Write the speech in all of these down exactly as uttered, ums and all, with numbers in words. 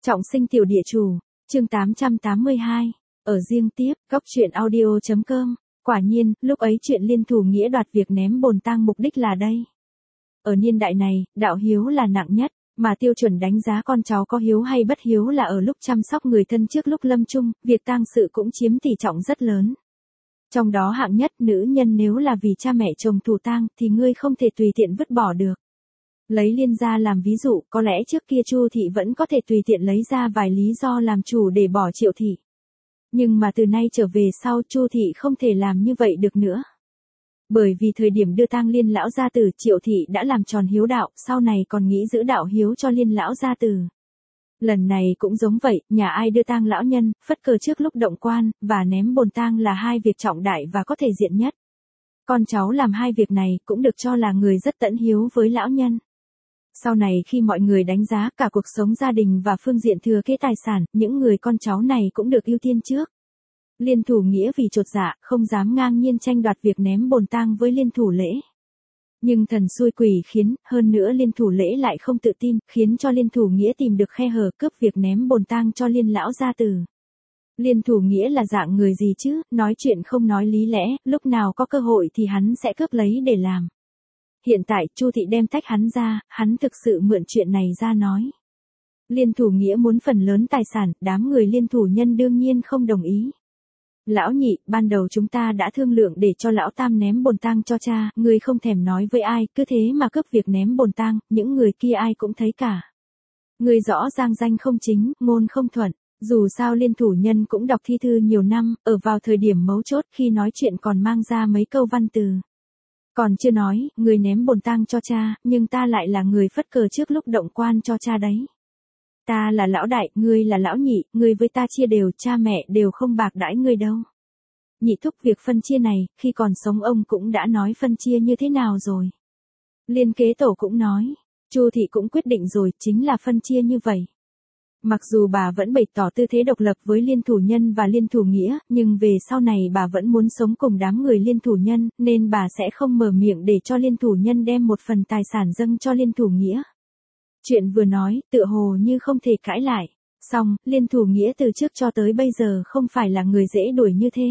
Trọng sinh tiểu địa chủ, chương tám trăm tám mươi hai, ở riêng tiếp, góc truyện audio.com, quả nhiên, lúc ấy chuyện Liên Thủ Nghĩa đoạt việc ném bồn tang mục đích là đây. Ở niên đại này, đạo hiếu là nặng nhất, mà tiêu chuẩn đánh giá con cháu có hiếu hay bất hiếu là ở lúc chăm sóc người thân trước lúc lâm chung, việc tang sự cũng chiếm tỷ trọng rất lớn. Trong đó hạng nhất, nữ nhân nếu là vì cha mẹ chồng thủ tang thì ngươi không thể tùy tiện vứt bỏ được. Lấy Liên gia làm ví dụ, có lẽ trước kia Chu thị vẫn có thể tùy tiện lấy ra vài lý do làm chủ để bỏ Triệu thị. Nhưng mà từ nay trở về sau Chu thị không thể làm như vậy được nữa. Bởi vì thời điểm đưa tang Liên lão gia tử, Triệu thị đã làm tròn hiếu đạo, sau này còn nghĩ giữ đạo hiếu cho Liên lão gia tử. Lần này cũng giống vậy, nhà ai đưa tang lão nhân, phất cờ trước lúc động quan, và ném bồn tang là hai việc trọng đại và có thể diện nhất. Con cháu làm hai việc này cũng được cho là người rất tẫn hiếu với lão nhân. Sau này khi mọi người đánh giá cả cuộc sống gia đình và phương diện thừa kế tài sản, những người con cháu này cũng được ưu tiên trước. Liên Thủ Nghĩa vì chột dạ, không dám ngang nhiên tranh đoạt việc ném bồn tang với Liên Thủ Lễ. Nhưng thần xui quỷ khiến, hơn nữa Liên Thủ Lễ lại không tự tin, khiến cho Liên Thủ Nghĩa tìm được khe hở cướp việc ném bồn tang cho Liên lão gia tử. Liên Thủ Nghĩa là dạng người gì chứ, nói chuyện không nói lý lẽ, lúc nào có cơ hội thì hắn sẽ cướp lấy để làm. Hiện tại Chu thị đem tách hắn ra, hắn thực sự mượn chuyện này ra nói. Liên Thủ Nghĩa muốn phần lớn tài sản, đám người Liên Thủ Nhân đương nhiên không đồng ý. Lão nhị, ban đầu chúng ta đã thương lượng để cho lão tam ném bồn tang cho cha, ngươi không thèm nói với ai, cứ thế mà cướp việc ném bồn tang, những người kia ai cũng thấy cả. Ngươi rõ ràng danh không chính, ngôn không thuận, dù sao Liên Thủ Nhân cũng đọc thi thư nhiều năm, ở vào thời điểm mấu chốt khi nói chuyện còn mang ra mấy câu văn từ. Còn chưa nói, người ném bồn tang cho cha, nhưng ta lại là người phất cờ trước lúc động quan cho cha đấy. Ta là lão đại, ngươi là lão nhị, ngươi với ta chia đều, cha mẹ đều không bạc đãi ngươi đâu. Nhị thúc, việc phân chia này, khi còn sống ông cũng đã nói phân chia như thế nào rồi. Liên kế tổ cũng nói, Chu thị cũng quyết định rồi, chính là phân chia như vậy. Mặc dù bà vẫn bày tỏ tư thế độc lập với Liên Thủ Nhân và Liên Thủ Nghĩa, nhưng về sau này bà vẫn muốn sống cùng đám người Liên Thủ Nhân, nên bà sẽ không mở miệng để cho Liên Thủ Nhân đem một phần tài sản dâng cho Liên Thủ Nghĩa. Chuyện vừa nói, tựa hồ như không thể cãi lại. Song, Liên Thủ Nghĩa từ trước cho tới bây giờ không phải là người dễ đuổi như thế.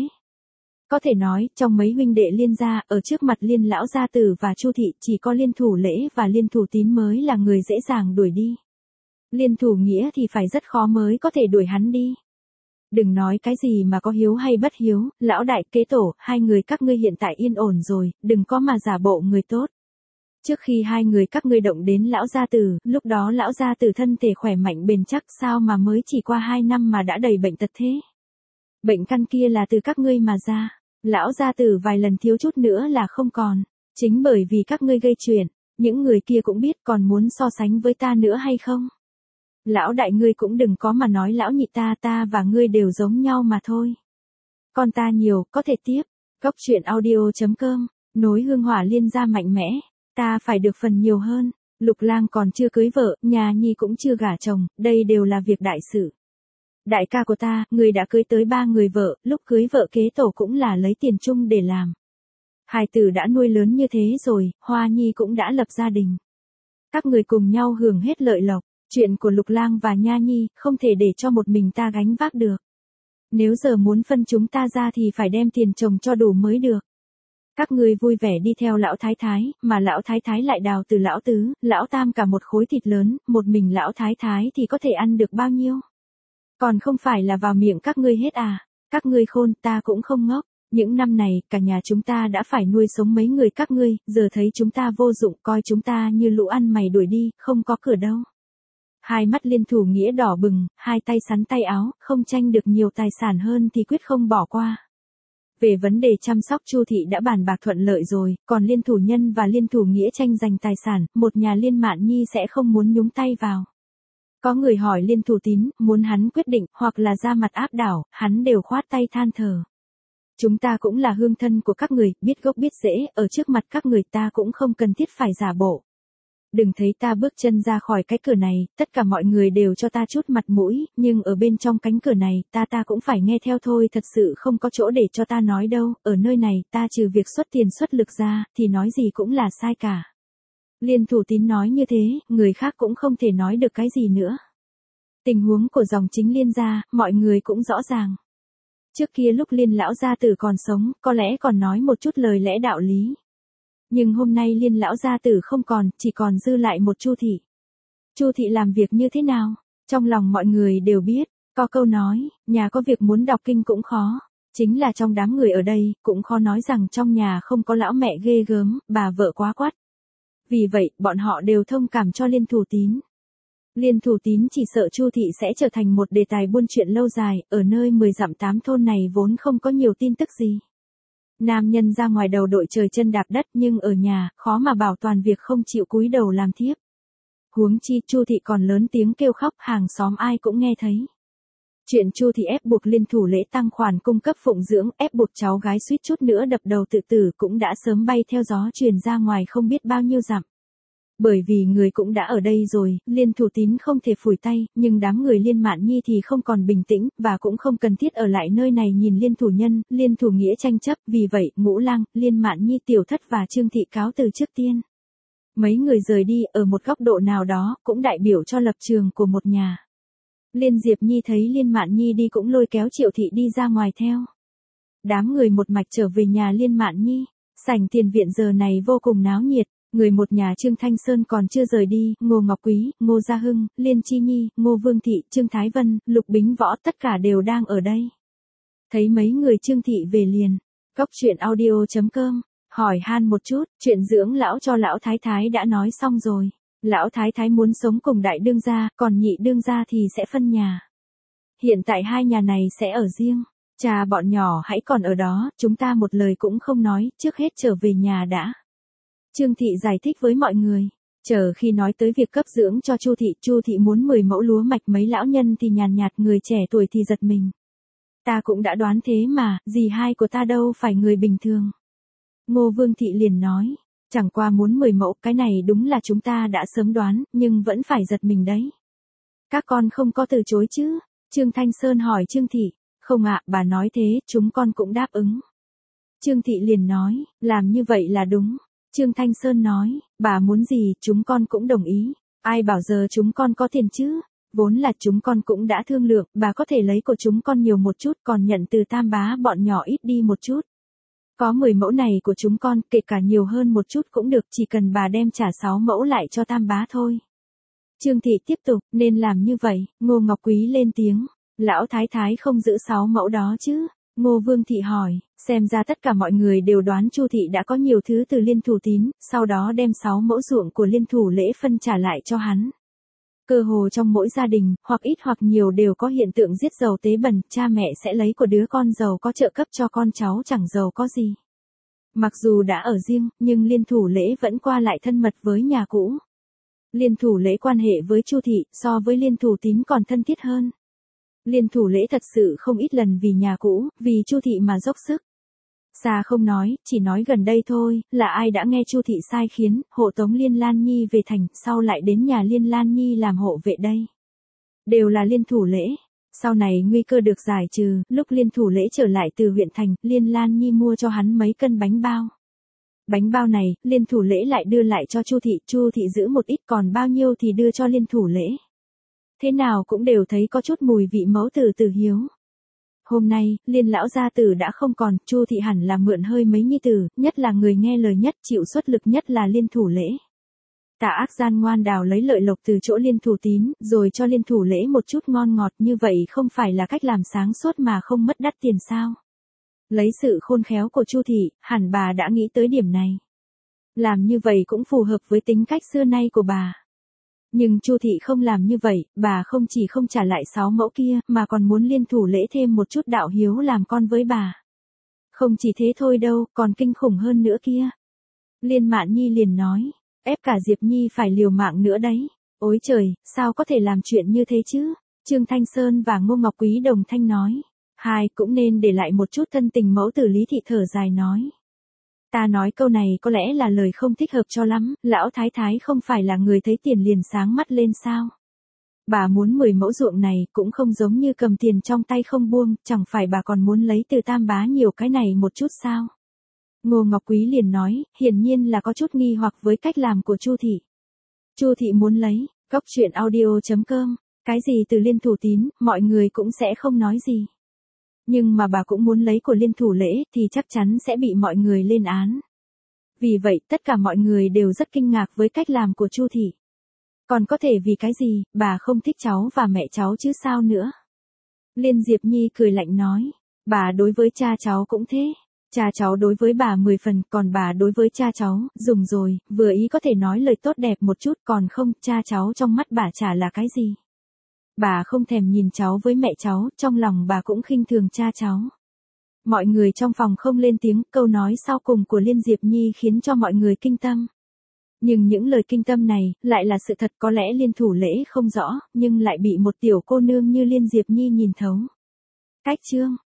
Có thể nói, trong mấy huynh đệ Liên gia, ở trước mặt Liên lão gia tử và Chu thị, chỉ có Liên Thủ Lễ và Liên Thủ Tín mới là người dễ dàng đuổi đi. Liên Thủ Nghĩa thì phải rất khó mới có thể đuổi hắn đi. Đừng nói cái gì mà có hiếu hay bất hiếu, lão đại kế tổ, hai người các ngươi hiện tại yên ổn rồi, đừng có mà giả bộ người tốt. Trước khi hai người các ngươi động đến lão gia tử, lúc đó lão gia tử thân thể khỏe mạnh bền chắc, sao mà mới chỉ qua hai năm mà đã đầy bệnh tật thế. Bệnh căn kia là từ các ngươi mà ra, lão gia tử vài lần thiếu chút nữa là không còn, chính bởi vì các ngươi gây chuyện, những người kia cũng biết còn muốn so sánh với ta nữa hay không. Lão đại ngươi cũng đừng có mà nói lão nhị, ta ta và ngươi đều giống nhau mà thôi. Con ta nhiều, có thể tiếp, góc truyện audio.com, nối hương hỏa Liên gia mạnh mẽ. Ta phải được phần nhiều hơn, Lục Lang còn chưa cưới vợ, nhà nhi cũng chưa gả chồng, đây đều là việc đại sự. Đại ca của ta, người đã cưới tới ba người vợ, lúc cưới vợ kế tổ cũng là lấy tiền chung để làm. Hài tử đã nuôi lớn như thế rồi, Hoa Nhi cũng đã lập gia đình. Các người cùng nhau hưởng hết lợi lộc, chuyện của Lục Lang và Nha Nhi, không thể để cho một mình ta gánh vác được. Nếu giờ muốn phân chúng ta ra thì phải đem tiền chồng cho đủ mới được. Các ngươi vui vẻ đi theo lão thái thái, mà lão thái thái lại đào từ lão tứ, lão tam cả một khối thịt lớn, một mình lão thái thái thì có thể ăn được bao nhiêu? Còn không phải là vào miệng các ngươi hết à? Các ngươi khôn, ta cũng không ngốc. Những năm này, cả nhà chúng ta đã phải nuôi sống mấy người các ngươi, giờ thấy chúng ta vô dụng, coi chúng ta như lũ ăn mày đuổi đi, không có cửa đâu. Hai mắt Liên Thủ Nghĩa đỏ bừng, hai tay sắn tay áo, không tranh được nhiều tài sản hơn thì quyết không bỏ qua. Về vấn đề chăm sóc Chu thị đã bàn bạc thuận lợi rồi, còn Liên Thủ Nhân và Liên Thủ Nghĩa tranh giành tài sản, một nhà Liên Mạn Nhi sẽ không muốn nhúng tay vào. Có người hỏi Liên Thủ Tín, muốn hắn quyết định, hoặc là ra mặt áp đảo, hắn đều khoát tay than thở. Chúng ta cũng là hương thân của các người, biết gốc biết rễ, ở trước mặt các người ta cũng không cần thiết phải giả bộ. Đừng thấy ta bước chân ra khỏi cái cửa này, tất cả mọi người đều cho ta chút mặt mũi, nhưng ở bên trong cánh cửa này, ta ta cũng phải nghe theo thôi, thật sự không có chỗ để cho ta nói đâu, ở nơi này, ta trừ việc xuất tiền xuất lực ra, thì nói gì cũng là sai cả. Liên Thủ Tín nói như thế, người khác cũng không thể nói được cái gì nữa. Tình huống của dòng chính Liên gia, mọi người cũng rõ ràng. Trước kia lúc Liên lão gia tử còn sống, có lẽ còn nói một chút lời lẽ đạo lý. Nhưng hôm nay Liên lão gia tử không còn, chỉ còn dư lại một Chu thị. Chu thị làm việc như thế nào? Trong lòng mọi người đều biết, có câu nói, nhà có việc muốn đọc kinh cũng khó. Chính là trong đám người ở đây, cũng khó nói rằng trong nhà không có lão mẹ ghê gớm, bà vợ quá quắt. Vì vậy, bọn họ đều thông cảm cho Liên Thủ Tín. Liên Thủ Tín chỉ sợ Chu thị sẽ trở thành một đề tài buôn chuyện lâu dài, ở nơi mười dặm tám thôn này vốn không có nhiều tin tức gì. Nam nhân ra ngoài đầu đội trời chân đạp đất nhưng ở nhà, khó mà bảo toàn việc không chịu cúi đầu làm thiếp. Huống chi Chu thị còn lớn tiếng kêu khóc, hàng xóm ai cũng nghe thấy. Chuyện Chu thị ép buộc Liên Thủ Lễ tăng khoản cung cấp phụng dưỡng, ép buộc cháu gái suýt chút nữa đập đầu tự tử cũng đã sớm bay theo gió truyền ra ngoài không biết bao nhiêu dặm. Bởi vì người cũng đã ở đây rồi, Liên Thủ Tín không thể phủi tay, nhưng đám người Liên Mạn Nhi thì không còn bình tĩnh, và cũng không cần thiết ở lại nơi này nhìn Liên Thủ Nhân, Liên Thủ Nghĩa tranh chấp, vì vậy, Ngũ Lang, Liên Mạn Nhi Tiểu Thất và Trương thị cáo từ trước tiên. Mấy người rời đi, ở một góc độ nào đó, cũng đại biểu cho lập trường của một nhà. Liên Diệp Nhi thấy Liên Mạn Nhi đi cũng lôi kéo Triệu thị đi ra ngoài theo. Đám người một mạch trở về nhà Liên Mạn Nhi, sảnh tiền viện giờ này vô cùng náo nhiệt. Người một nhà Trương Thanh Sơn còn chưa rời đi, Ngô Ngọc Quý, Ngô Gia Hưng, Liên Chi Nhi, Ngô Vương Thị, Trương Thái Vân, Lục Bính Võ tất cả đều đang ở đây. Thấy mấy người Trương Thị về liền, Cóc Truyện Audio chấm com, hỏi han một chút, chuyện dưỡng lão cho lão Thái Thái đã nói xong rồi. Lão Thái Thái muốn sống cùng đại đương gia, còn nhị đương gia thì sẽ phân nhà. Hiện tại hai nhà này sẽ ở riêng. Cha bọn nhỏ hãy còn ở đó, chúng ta một lời cũng không nói, trước hết trở về nhà đã. Trương thị giải thích với mọi người. Chờ khi nói tới việc cấp dưỡng cho Chu thị, Chu thị muốn mười mẫu lúa mạch, mấy lão nhân thì nhàn nhạt, người trẻ tuổi thì giật mình. Ta cũng đã đoán thế mà, dì hai của ta đâu phải người bình thường. Ngô Vương thị liền nói, chẳng qua muốn mười mẫu, cái này đúng là chúng ta đã sớm đoán, nhưng vẫn phải giật mình đấy. Các con không có từ chối chứ? Trương Thanh Sơn hỏi Trương thị. Không ạ, bà nói thế, chúng con cũng đáp ứng. Trương thị liền nói, làm như vậy là đúng. Trương Thanh Sơn nói, bà muốn gì, chúng con cũng đồng ý. Ai bảo giờ chúng con có tiền chứ? Vốn là chúng con cũng đã thương lượng, bà có thể lấy của chúng con nhiều một chút, còn nhận từ Tam bá bọn nhỏ ít đi một chút. Có mười mẫu này của chúng con, kể cả nhiều hơn một chút cũng được, chỉ cần bà đem trả sáu mẫu lại cho Tam bá thôi. Trương thị tiếp tục, nên làm như vậy. Ngô Ngọc Quý lên tiếng, lão thái thái không giữ sáu mẫu đó chứ? Ngô Vương thị hỏi, xem ra tất cả mọi người đều đoán Chu thị đã có nhiều thứ từ Liên Thủ Tín, sau đó đem sáu mẫu ruộng của Liên Thủ Lễ phân trả lại cho hắn. Cơ hồ trong mỗi gia đình, hoặc ít hoặc nhiều đều có hiện tượng giết giàu tế bần, cha mẹ sẽ lấy của đứa con giàu có trợ cấp cho con cháu chẳng giàu có gì. Mặc dù đã ở riêng, nhưng Liên Thủ Lễ vẫn qua lại thân mật với nhà cũ. Liên Thủ Lễ quan hệ với Chu thị, so với Liên Thủ Tín còn thân thiết hơn. Liên Thủ Lễ thật sự không ít lần vì nhà cũ, vì Chu thị mà dốc sức. Xa không nói, chỉ nói gần đây thôi, là ai đã nghe Chu thị sai khiến, hộ tống Liên Lan Nhi về thành, sau lại đến nhà Liên Lan Nhi làm hộ vệ đây. Đều là Liên Thủ Lễ. Sau này nguy cơ được giải trừ, lúc Liên Thủ Lễ trở lại từ huyện thành, Liên Lan Nhi mua cho hắn mấy cân bánh bao. Bánh bao này, Liên Thủ Lễ lại đưa lại cho Chu thị, Chu thị giữ một ít, còn bao nhiêu thì đưa cho Liên Thủ Lễ. Thế nào cũng đều thấy có chút mùi vị mẫu tử từ hiếu. Hôm nay, Liên lão gia tử đã không còn, Chu thị hẳn là mượn hơi mấy nhi tử, nhất là người nghe lời nhất, chịu xuất lực nhất là Liên Thủ Lễ. Tà ác gian ngoan đào lấy lợi lộc từ chỗ Liên Thủ Tín, rồi cho Liên Thủ Lễ một chút ngon ngọt, như vậy không phải là cách làm sáng suốt mà không mất đắt tiền sao? Lấy sự khôn khéo của Chu thị, hẳn bà đã nghĩ tới điểm này. Làm như vậy cũng phù hợp với tính cách xưa nay của bà. Nhưng Chu thị không làm như vậy, bà không chỉ không trả lại sáu mẫu kia, mà còn muốn Liên Thủ Lễ thêm một chút đạo hiếu làm con với bà. Không chỉ thế thôi đâu, còn kinh khủng hơn nữa kia. Liên Mạn Nhi liền nói, ép cả Diệp Nhi phải liều mạng nữa đấy. Ôi trời, sao có thể làm chuyện như thế chứ? Trương Thanh Sơn và Ngô Ngọc Quý đồng thanh nói. Hai, cũng nên để lại một chút thân tình mẫu tử. Lý thị thở dài nói. Ta nói câu này có lẽ là lời không thích hợp cho lắm, lão thái thái không phải là người thấy tiền liền sáng mắt lên sao. Bà muốn mười mẫu ruộng này cũng không giống như cầm tiền trong tay không buông, chẳng phải bà còn muốn lấy từ Tam bá nhiều cái này một chút sao. Ngô Ngọc Quý liền nói, hiển nhiên là có chút nghi hoặc với cách làm của Chu thị. Chu thị muốn lấy, Cóc Truyện Audio chấm com Cái gì từ Liên Thủ tín, mọi người cũng sẽ không nói gì. Nhưng mà bà cũng muốn lấy của Liên Thủ lễ thì chắc chắn sẽ bị mọi người lên án. Vì vậy tất cả mọi người đều rất kinh ngạc với cách làm của Chu thị. Còn có thể vì cái gì, bà không thích cháu và mẹ cháu chứ sao nữa. Liên Diệp Nhi cười lạnh nói, bà đối với cha cháu cũng thế. Cha cháu đối với bà mười phần, còn bà đối với cha cháu, dùng rồi, vừa ý có thể nói lời tốt đẹp một chút, còn không, cha cháu trong mắt bà chả là cái gì. Bà không thèm nhìn cháu với mẹ cháu, trong lòng bà cũng khinh thường cha cháu. Mọi người trong phòng không lên tiếng, câu nói sau cùng của Liên Diệp Nhi khiến cho mọi người kinh tâm. Nhưng những lời kinh tâm này, lại là sự thật, có lẽ Liên Thủ lễ không rõ, nhưng lại bị một tiểu cô nương như Liên Diệp Nhi nhìn thấu. Cách chương